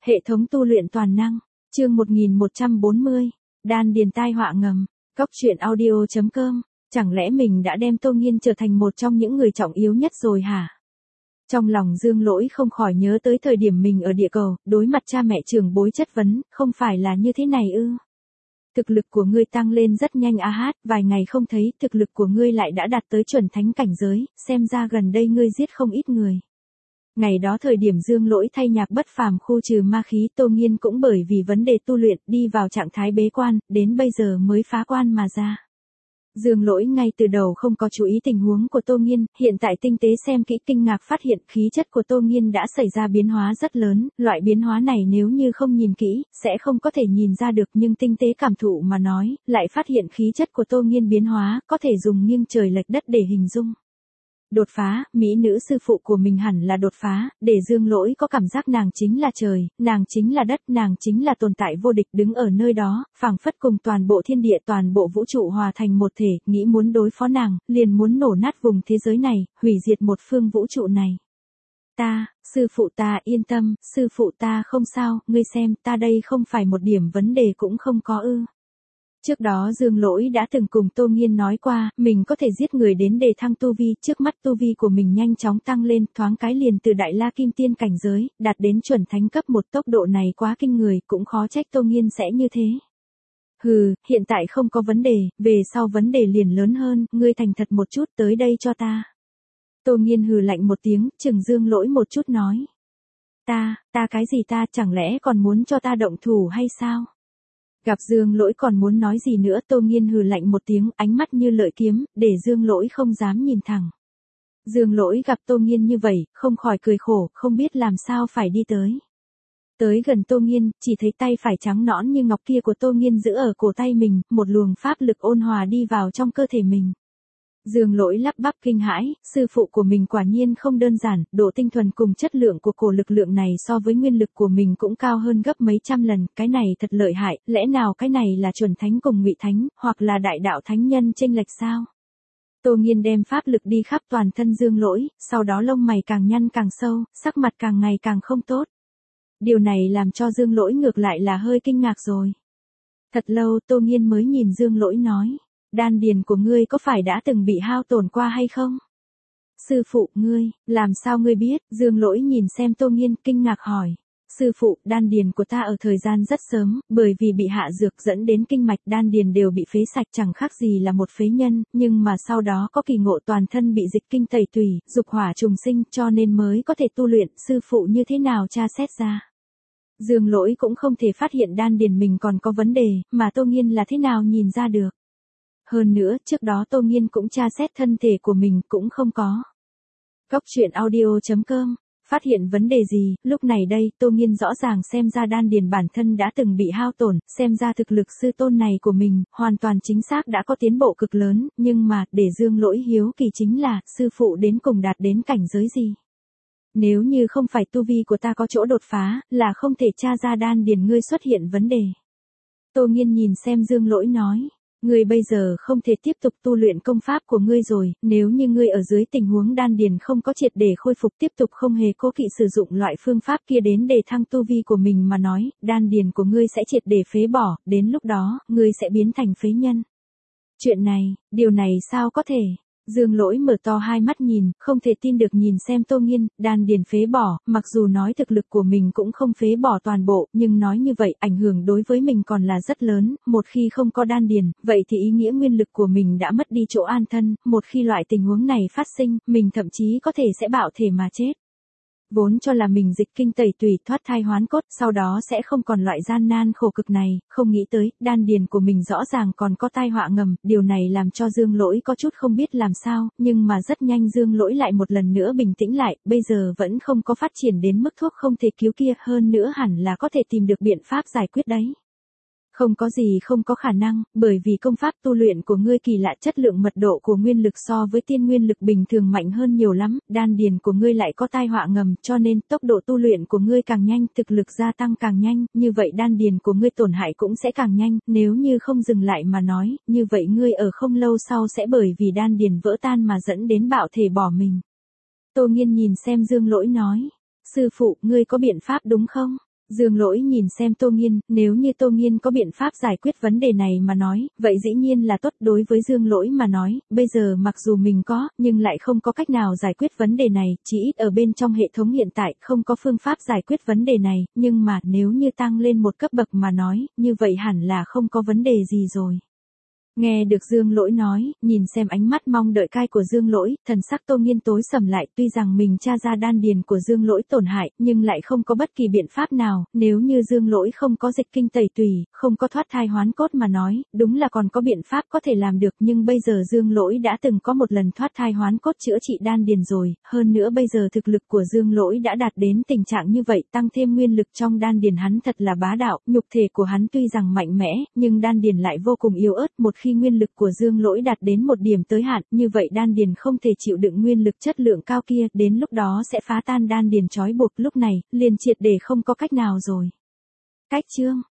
Hệ thống tu luyện toàn năng, chương 1140, đan điền tai họa ngầm, Cóc truyện audio.com, chẳng lẽ mình đã đem Tô Nghiên trở thành một trong những người trọng yếu nhất rồi hả? Trong lòng Dương Lỗi không khỏi nhớ tới thời điểm mình ở địa cầu, đối mặt cha mẹ trưởng bối chất vấn, không phải là như thế này ư? Thực lực của ngươi tăng lên rất nhanh a hát, vài ngày không thấy, thực lực của ngươi lại đã đạt tới chuẩn thánh cảnh giới, xem ra gần đây ngươi giết không ít người. Ngày đó thời điểm Dương Lỗi thay nhạc bất phàm khu trừ ma khí, Tô Nghiên cũng bởi vì vấn đề tu luyện đi vào trạng thái bế quan, đến bây giờ mới phá quan mà ra. Dương Lỗi ngay từ đầu không có chú ý tình huống của Tô Nghiên, hiện tại tinh tế xem kỹ kinh ngạc phát hiện khí chất của Tô Nghiên đã xảy ra biến hóa rất lớn, loại biến hóa này nếu như không nhìn kỹ, sẽ không có thể nhìn ra được nhưng tinh tế cảm thụ mà nói, lại phát hiện khí chất của Tô Nghiên biến hóa, có thể dùng nghiêng trời lệch đất để hình dung. Đột phá, mỹ nữ sư phụ của mình hẳn là đột phá, để Dương Lỗi có cảm giác nàng chính là trời, nàng chính là đất, nàng chính là tồn tại vô địch đứng ở nơi đó, phảng phất cùng toàn bộ thiên địa toàn bộ vũ trụ hòa thành một thể, nghĩ muốn đối phó nàng, liền muốn nổ nát vùng thế giới này, hủy diệt một phương vũ trụ này. Sư phụ ta yên tâm, sư phụ ta không sao, ngươi xem, ta đây không phải một điểm vấn đề cũng không có ư. Trước đó Dương Lỗi đã từng cùng Tô Nghiên nói qua, mình có thể giết người đến đề thăng tu vi, trước mắt tu vi của mình nhanh chóng tăng lên, thoáng cái liền từ đại la kim tiên cảnh giới, đạt đến chuẩn thánh cấp một, tốc độ này quá kinh người, cũng khó trách Tô Nghiên sẽ như thế. Hừ, hiện tại không có vấn đề, về sau vấn đề liền lớn hơn, ngươi thành thật một chút tới đây cho ta. Tô Nghiên hừ lạnh một tiếng, chừng Dương Lỗi một chút nói. Ta cái gì ta, chẳng lẽ còn muốn cho ta động thủ hay sao? Gặp Dương Lỗi còn muốn nói gì nữa, Tô Nghiên hừ lạnh một tiếng, ánh mắt như lợi kiếm, để Dương Lỗi không dám nhìn thẳng. Dương Lỗi gặp Tô Nghiên như vậy, không khỏi cười khổ, không biết làm sao phải đi tới. Tới gần Tô Nghiên, chỉ thấy tay phải trắng nõn như ngọc kia của Tô Nghiên giữ ở cổ tay mình, một luồng pháp lực ôn hòa đi vào trong cơ thể mình. Dương Lỗi lắp bắp kinh hãi, sư phụ của mình quả nhiên không đơn giản, độ tinh thuần cùng chất lượng của cổ lực lượng này so với nguyên lực của mình cũng cao hơn gấp mấy trăm lần, cái này thật lợi hại, lẽ nào cái này là chuẩn thánh cùng ngụy thánh, hoặc là đại đạo thánh nhân chênh lệch sao? Tô Nghiên đem pháp lực đi khắp toàn thân Dương Lỗi, sau đó lông mày càng nhăn càng sâu, sắc mặt càng ngày càng không tốt. Điều này làm cho Dương Lỗi ngược lại là hơi kinh ngạc rồi. Thật lâu Tô Nghiên mới nhìn Dương Lỗi nói. Đan điền của ngươi có phải đã từng bị hao tổn qua hay không? Sư phụ, ngươi, làm sao ngươi biết? Dương Lỗi nhìn xem Tô Nghiên kinh ngạc hỏi. Sư phụ, đan điền của ta ở thời gian rất sớm, bởi vì bị hạ dược dẫn đến kinh mạch đan điền đều bị phế sạch chẳng khác gì là một phế nhân, nhưng mà sau đó có kỳ ngộ toàn thân bị dịch kinh tẩy tùy, dục hỏa trùng sinh cho nên mới có thể tu luyện, sư phụ như thế nào tra xét ra? Dương Lỗi cũng không thể phát hiện đan điền mình còn có vấn đề, mà Tô Nghiên là thế nào nhìn ra được? Hơn nữa, trước đó Tô Nghiên cũng tra xét thân thể của mình cũng không có. Cóc truyện audio.com, phát hiện vấn đề gì, lúc này đây, Tô Nghiên rõ ràng xem ra đan điền bản thân đã từng bị hao tổn, xem ra thực lực sư tôn này của mình, hoàn toàn chính xác đã có tiến bộ cực lớn, nhưng mà, để Dương Lỗi hiếu kỳ chính là, sư phụ đến cùng đạt đến cảnh giới gì? Nếu như không phải tu vi của ta có chỗ đột phá, là không thể tra ra đan điền ngươi xuất hiện vấn đề. Tô Nghiên nhìn xem Dương Lỗi nói. Ngươi bây giờ không thể tiếp tục tu luyện công pháp của ngươi rồi, nếu như ngươi ở dưới tình huống đan điền không có triệt để khôi phục tiếp tục không hề cố kỵ sử dụng loại phương pháp kia đến để thăng tu vi của mình mà nói, đan điền của ngươi sẽ triệt để phế bỏ, đến lúc đó, ngươi sẽ biến thành phế nhân. Chuyện này, điều này sao có thể? Dương Lỗi mở to hai mắt nhìn, không thể tin được nhìn xem Tô Nghiên, đan điền phế bỏ, mặc dù nói thực lực của mình cũng không phế bỏ toàn bộ, nhưng nói như vậy ảnh hưởng đối với mình còn là rất lớn, một khi không có đan điền, vậy thì ý nghĩa nguyên lực của mình đã mất đi chỗ an thân, một khi loại tình huống này phát sinh, mình thậm chí có thể sẽ bạo thể mà chết. Vốn cho là mình dịch kinh tẩy tùy thoát thai hoán cốt, sau đó sẽ không còn loại gian nan khổ cực này, không nghĩ tới, đan điền của mình rõ ràng còn có tai họa ngầm, điều này làm cho Dương Lỗi có chút không biết làm sao, nhưng mà rất nhanh Dương Lỗi lại một lần nữa bình tĩnh lại, bây giờ vẫn không có phát triển đến mức thuốc không thể cứu kia, hơn nữa hẳn là có thể tìm được biện pháp giải quyết đấy. Không có gì không có khả năng, bởi vì công pháp tu luyện của ngươi kỳ lạ, chất lượng mật độ của nguyên lực so với tiên nguyên lực bình thường mạnh hơn nhiều lắm, đan điền của ngươi lại có tai họa ngầm, cho nên tốc độ tu luyện của ngươi càng nhanh, thực lực gia tăng càng nhanh, như vậy đan điền của ngươi tổn hại cũng sẽ càng nhanh, nếu như không dừng lại mà nói, như vậy ngươi ở không lâu sau sẽ bởi vì đan điền vỡ tan mà dẫn đến bạo thể bỏ mình. Tô Nghiên nhìn xem Dương Lỗi nói, sư phụ, ngươi có biện pháp đúng không? Dương Lỗi nhìn xem Tô Nghiên, nếu như Tô Nghiên có biện pháp giải quyết vấn đề này mà nói, vậy dĩ nhiên là tốt. Đối với Dương Lỗi mà nói, bây giờ mặc dù mình có, nhưng lại không có cách nào giải quyết vấn đề này, chỉ ít ở bên trong hệ thống hiện tại không có phương pháp giải quyết vấn đề này, nhưng mà nếu như tăng lên một cấp bậc mà nói, như vậy hẳn là không có vấn đề gì rồi. Nghe được Dương Lỗi nói, nhìn xem ánh mắt mong đợi cai của Dương Lỗi, thần sắc Tô Nghiên tối sầm lại, tuy rằng mình tra ra đan điền của Dương Lỗi tổn hại, nhưng lại không có bất kỳ biện pháp nào, nếu như Dương Lỗi không có dịch kinh tẩy tùy, không có thoát thai hoán cốt mà nói, đúng là còn có biện pháp có thể làm được, nhưng bây giờ Dương Lỗi đã từng có một lần thoát thai hoán cốt chữa trị đan điền rồi, hơn nữa bây giờ thực lực của Dương Lỗi đã đạt đến tình trạng như vậy, tăng thêm nguyên lực trong đan điền hắn thật là bá đạo, nhục thể của hắn tuy rằng mạnh mẽ, nhưng đan điền lại vô cùng yếu ớt, một khi nguyên lực của Dương Lỗi đạt đến một điểm tới hạn, như vậy đan điền không thể chịu đựng nguyên lực chất lượng cao kia, đến lúc đó sẽ phá tan đan điền trói buộc, lúc này, liền triệt để không có cách nào rồi. Cách chương